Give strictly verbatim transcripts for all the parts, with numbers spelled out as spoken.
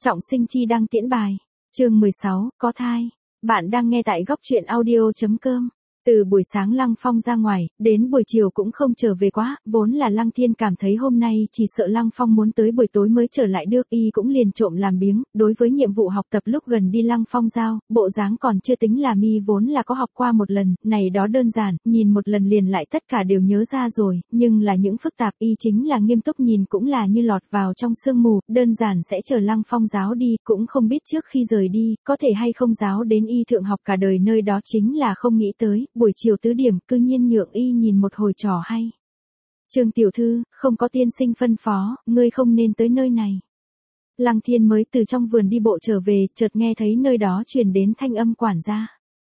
Trọng sinh chi đăng tiễn bài. Chương mười sáu, có thai. Bạn đang nghe tại góc truyện audio chấm com. Từ buổi sáng Lăng Phong ra ngoài, đến buổi chiều cũng không trở về quá, vốn là Lăng Thiên cảm thấy hôm nay chỉ sợ Lăng Phong muốn tới buổi tối mới trở lại được, y cũng liền trộm làm biếng, đối với nhiệm vụ học tập lúc gần đi Lăng Phong giao, bộ dáng còn chưa tính là mi vốn là có học qua một lần, này đó đơn giản, nhìn một lần liền lại tất cả đều nhớ ra rồi, nhưng là những phức tạp y chính là nghiêm túc nhìn cũng là như lọt vào trong sương mù, đơn giản sẽ chờ Lăng Phong giáo đi, cũng không biết trước khi rời đi, có thể hay không giáo đến y thượng học cả đời nơi đó chính là không nghĩ tới. Buổi chiều tứ điểm cư nhiên nhượng y nhìn một hồi trò hay. Trương tiểu thư, không có tiên sinh phân phó, ngươi không nên tới nơi này. Lăng Thiên mới từ trong vườn đi bộ trở về, chợt nghe thấy nơi đó truyền đến thanh âm quản gia.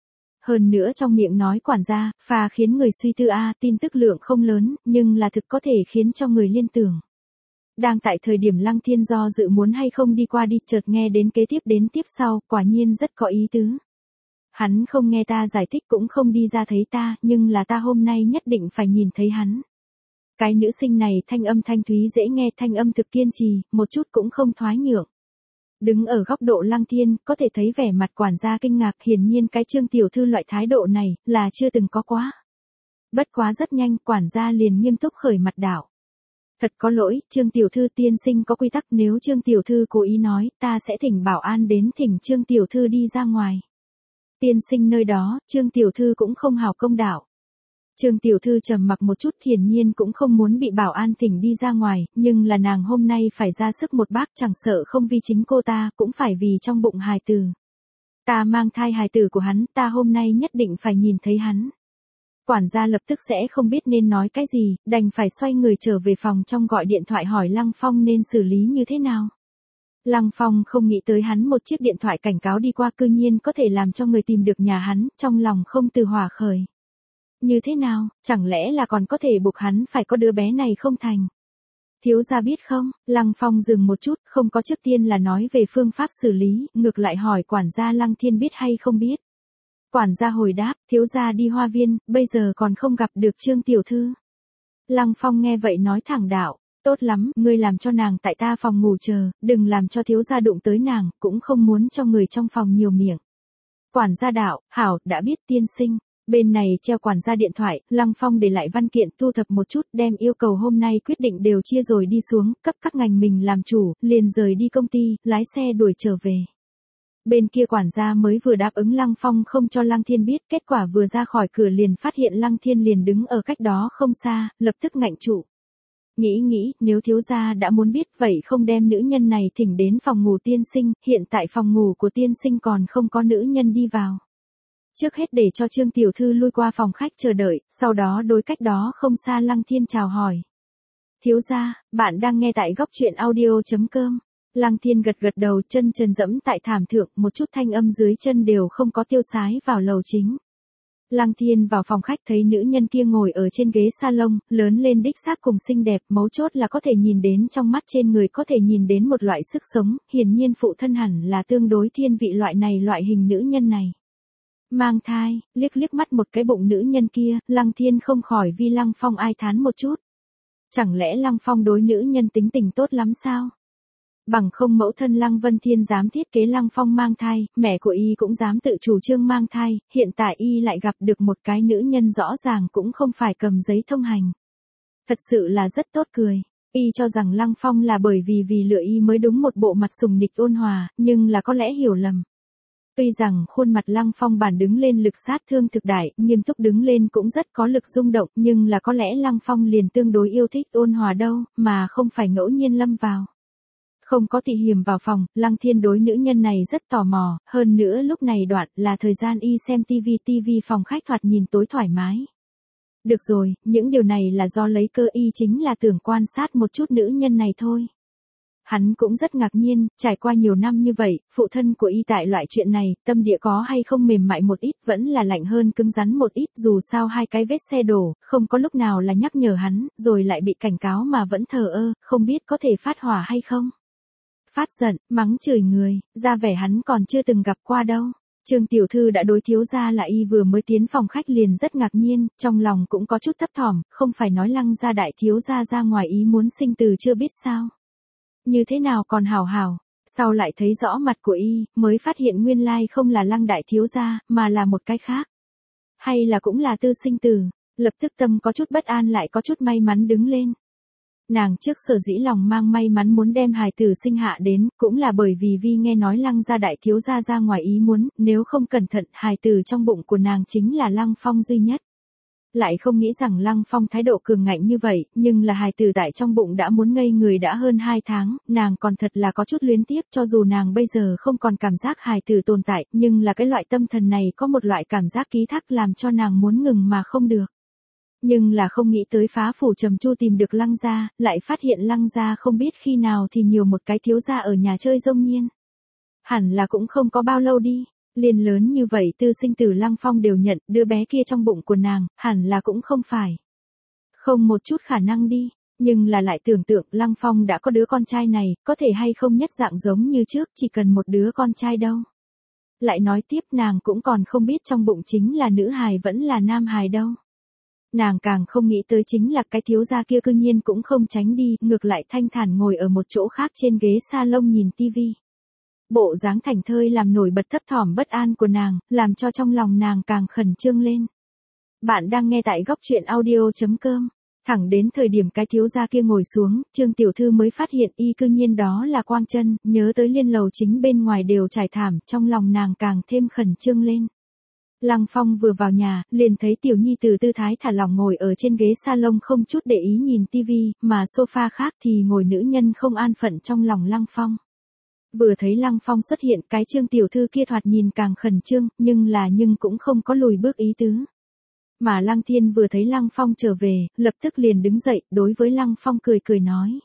Hơn nữa trong miệng nói quản gia, pha khiến người suy tư a, tin tức lượng không lớn, nhưng là thực có thể khiến cho người liên tưởng. Đang tại thời điểm Lăng Thiên do dự muốn hay không đi qua đi, chợt nghe đến kế tiếp đến tiếp sau, quả nhiên rất có ý tứ. Hắn không nghe ta giải thích cũng không đi ra thấy ta, nhưng là ta hôm nay nhất định phải nhìn thấy hắn. Cái nữ sinh này thanh âm thanh thúy dễ nghe, thanh âm thực kiên trì, một chút cũng không thoái nhượng. Đứng ở góc độ Lăng Thiên, có thể thấy vẻ mặt quản gia kinh ngạc, hiển nhiên cái Trương tiểu thư loại thái độ này, là chưa từng có quá. Bất quá rất nhanh, quản gia liền nghiêm túc khởi mặt đạo. Thật có lỗi, Trương tiểu thư tiên sinh có quy tắc, nếu Trương tiểu thư cố ý nói, ta sẽ thỉnh bảo an đến thỉnh Trương tiểu thư đi ra ngoài. Tiên sinh nơi đó, Trương tiểu thư cũng không hảo công đạo. Trương tiểu thư trầm mặc một chút, hiển nhiên cũng không muốn bị bảo an thỉnh đi ra ngoài, nhưng là nàng hôm nay phải ra sức một bác, chẳng sợ không vì chính cô ta, cũng phải vì trong bụng hài tử. Ta mang thai hài tử của hắn, ta hôm nay nhất định phải nhìn thấy hắn. Quản gia lập tức sẽ không biết nên nói cái gì, đành phải xoay người trở về phòng trong gọi điện thoại hỏi Lăng Phong nên xử lý như thế nào. Lăng Phong không nghĩ tới hắn một chiếc điện thoại cảnh cáo đi qua cư nhiên có thể làm cho người tìm được nhà hắn, trong lòng không từ hỏa khởi. Như thế nào, chẳng lẽ là còn có thể buộc hắn phải có đứa bé này không thành? Thiếu gia biết không? Lăng Phong dừng một chút, không có trước tiên là nói về phương pháp xử lý, ngược lại hỏi quản gia Lăng Thiên biết hay không biết. Quản gia hồi đáp, thiếu gia đi hoa viên, bây giờ còn không gặp được Trương tiểu thư. Lăng Phong nghe vậy nói thẳng đạo. Tốt lắm, ngươi làm cho nàng tại ta phòng ngủ chờ, đừng làm cho thiếu gia đụng tới nàng, cũng không muốn cho người trong phòng nhiều miệng. Quản gia đạo, hảo, đã biết tiên sinh. Bên này treo quản gia điện thoại, Lăng Phong để lại văn kiện thu thập một chút, đem yêu cầu hôm nay quyết định đều chia rồi đi xuống, cấp các ngành mình làm chủ, liền rời đi công ty, lái xe đuổi trở về. Bên kia quản gia mới vừa đáp ứng Lăng Phong không cho Lăng Thiên biết, kết quả vừa ra khỏi cửa liền phát hiện Lăng Thiên liền đứng ở cách đó không xa, lập tức ngạnh trụ. Nghĩ nghĩ, nếu thiếu gia đã muốn biết vậy không đem nữ nhân này thỉnh đến phòng ngủ tiên sinh, hiện tại phòng ngủ của tiên sinh còn không có nữ nhân đi vào. Trước hết để cho Trương tiểu thư lui qua phòng khách chờ đợi, sau đó đối cách đó không xa Lăng Thiên chào hỏi. Thiếu gia, bạn đang nghe tại góc truyện audio chấm com. Lăng Thiên gật gật đầu, chân trần dẫm tại thảm thượng, một chút thanh âm dưới chân đều không có tiêu sái vào lầu chính. Lăng Thiên vào phòng khách thấy nữ nhân kia ngồi ở trên ghế salon, lớn lên đích xác cùng xinh đẹp, mấu chốt là có thể nhìn đến trong mắt trên người có thể nhìn đến một loại sức sống, hiển nhiên phụ thân hẳn là tương đối thiên vị loại này loại hình nữ nhân này. Mang thai, liếc liếc mắt một cái bụng nữ nhân kia, Lăng Thiên không khỏi vì Lăng Phong ai thán một chút. Chẳng lẽ Lăng Phong đối nữ nhân tính tình tốt lắm sao? Bằng không mẫu thân Lăng Vân Thiên dám thiết kế Lăng Phong mang thai, mẹ của y cũng dám tự chủ trương mang thai, hiện tại y lại gặp được một cái nữ nhân rõ ràng cũng không phải cầm giấy thông hành. Thật sự là rất tốt cười. Y cho rằng Lăng Phong là bởi vì vì lựa y mới đúng một bộ mặt sùng nịch ôn hòa, nhưng là có lẽ hiểu lầm. Tuy rằng khuôn mặt Lăng Phong bản đứng lên lực sát thương thực đại, nghiêm túc đứng lên cũng rất có lực rung động, nhưng là có lẽ Lăng Phong liền tương đối yêu thích ôn hòa đâu, mà không phải ngẫu nhiên lâm vào. Không có tị hiểm vào phòng, Lăng Thiên đối nữ nhân này rất tò mò, hơn nữa lúc này đoạn là thời gian y xem tivi tivi phòng khách thoạt nhìn tối thoải mái. Được rồi, những điều này là do lấy cơ y chính là tưởng quan sát một chút nữ nhân này thôi. Hắn cũng rất ngạc nhiên, trải qua nhiều năm như vậy, phụ thân của y tại loại chuyện này, tâm địa có hay không mềm mại một ít vẫn là lạnh hơn cứng rắn một ít, dù sao hai cái vết xe đổ, không có lúc nào là nhắc nhở hắn, rồi lại bị cảnh cáo mà vẫn thờ ơ, không biết có thể phát hỏa hay không. Phát giận, mắng chửi người, ra vẻ hắn còn chưa từng gặp qua đâu. Trương tiểu thư đã đối thiếu gia là y vừa mới tiến phòng khách liền rất ngạc nhiên, trong lòng cũng có chút thấp thỏm, không phải nói Lăng gia đại thiếu gia ra ngoài ý muốn sinh từ chưa biết sao. Như thế nào còn hảo hảo, Sau lại thấy rõ mặt của y, mới phát hiện nguyên lai không là Lăng đại thiếu gia, mà là một cái khác. Hay là cũng là Tư Sinh Tử, lập tức tâm có chút bất an lại có chút may mắn đứng lên. Nàng trước sở dĩ lòng mang may mắn muốn đem hài tử sinh hạ đến, cũng là bởi vì vi nghe nói Lăng gia đại thiếu gia ra ngoài ý muốn, nếu không cẩn thận, hài tử trong bụng của nàng chính là Lăng Phong duy nhất. Lại không nghĩ rằng Lăng Phong thái độ cường ngạnh như vậy, nhưng là hài tử tại trong bụng đã muốn ngây người đã hơn hai tháng, nàng còn thật là có chút luyến tiếc, cho dù nàng bây giờ không còn cảm giác hài tử tồn tại, nhưng là cái loại tâm thần này có một loại cảm giác ký thác làm cho nàng muốn ngừng mà không được. Nhưng là không nghĩ tới phá phủ trầm chu tìm được Lăng gia, lại phát hiện Lăng gia không biết khi nào thì nhiều một cái thiếu gia ở nhà chơi dông nhiên. Hẳn là cũng không có bao lâu đi. Liền lớn như vậy Tư Sinh Tử Lăng Phong đều nhận, đứa bé kia trong bụng của nàng, hẳn là cũng không phải. Không một chút khả năng đi, nhưng là lại tưởng tượng Lăng Phong đã có đứa con trai này, có thể hay không nhất dạng giống như trước, chỉ cần một đứa con trai đâu. Lại nói tiếp nàng cũng còn không biết trong bụng chính là nữ hài vẫn là nam hài đâu. Nàng càng không nghĩ tới chính là cái thiếu gia kia cư nhiên cũng không tránh đi, ngược lại thanh thản ngồi ở một chỗ khác trên ghế salon nhìn tivi. Bộ dáng thảnh thơi làm nổi bật thấp thỏm bất an của nàng, làm cho trong lòng nàng càng khẩn trương lên. Bạn đang nghe tại góc truyện audio chấm com. Thẳng đến thời điểm cái thiếu gia kia ngồi xuống, Trương tiểu thư mới phát hiện y cư nhiên đó là Quang Chân, nhớ tới liên lầu chính bên ngoài đều trải thảm, trong lòng nàng càng thêm khẩn trương lên. Lăng Phong vừa vào nhà, liền thấy tiểu nhi từ tư thái thả lỏng ngồi ở trên ghế salon không chút để ý nhìn tivi, mà sofa khác thì ngồi nữ nhân không an phận trong lòng Lăng Phong. Vừa thấy Lăng Phong xuất hiện, cái Trương tiểu thư kia thoạt nhìn càng khẩn trương, nhưng là nhưng cũng không có lùi bước ý tứ. Mà Lăng Thiên vừa thấy Lăng Phong trở về, lập tức liền đứng dậy, đối với Lăng Phong cười cười nói.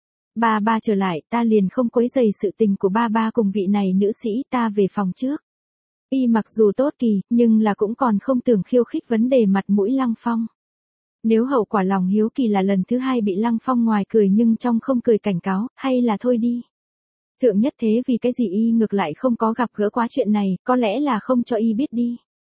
Ba ba trở lại, ta liền không quấy rầy sự tình của ba ba cùng vị này nữ sĩ, ta về phòng trước. Y mặc dù tốt kỳ, nhưng là cũng còn không tưởng khiêu khích vấn đề mặt mũi Lăng Phong. Nếu hậu quả lòng hiếu kỳ là lần thứ hai bị Lăng Phong ngoài cười nhưng trong không cười cảnh cáo, hay là thôi đi. Thượng nhất thế vì cái gì y ngược lại không có gặp gỡ quá chuyện này, có lẽ là không cho y biết đi.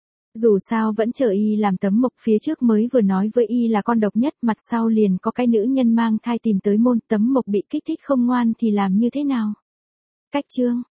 Dù sao vẫn chờ y làm tấm mộc, phía trước mới vừa nói với y là con độc nhất, mặt sau liền có cái nữ nhân mang thai tìm tới môn, tấm mộc bị kích thích không ngoan thì làm như thế nào? Cách chương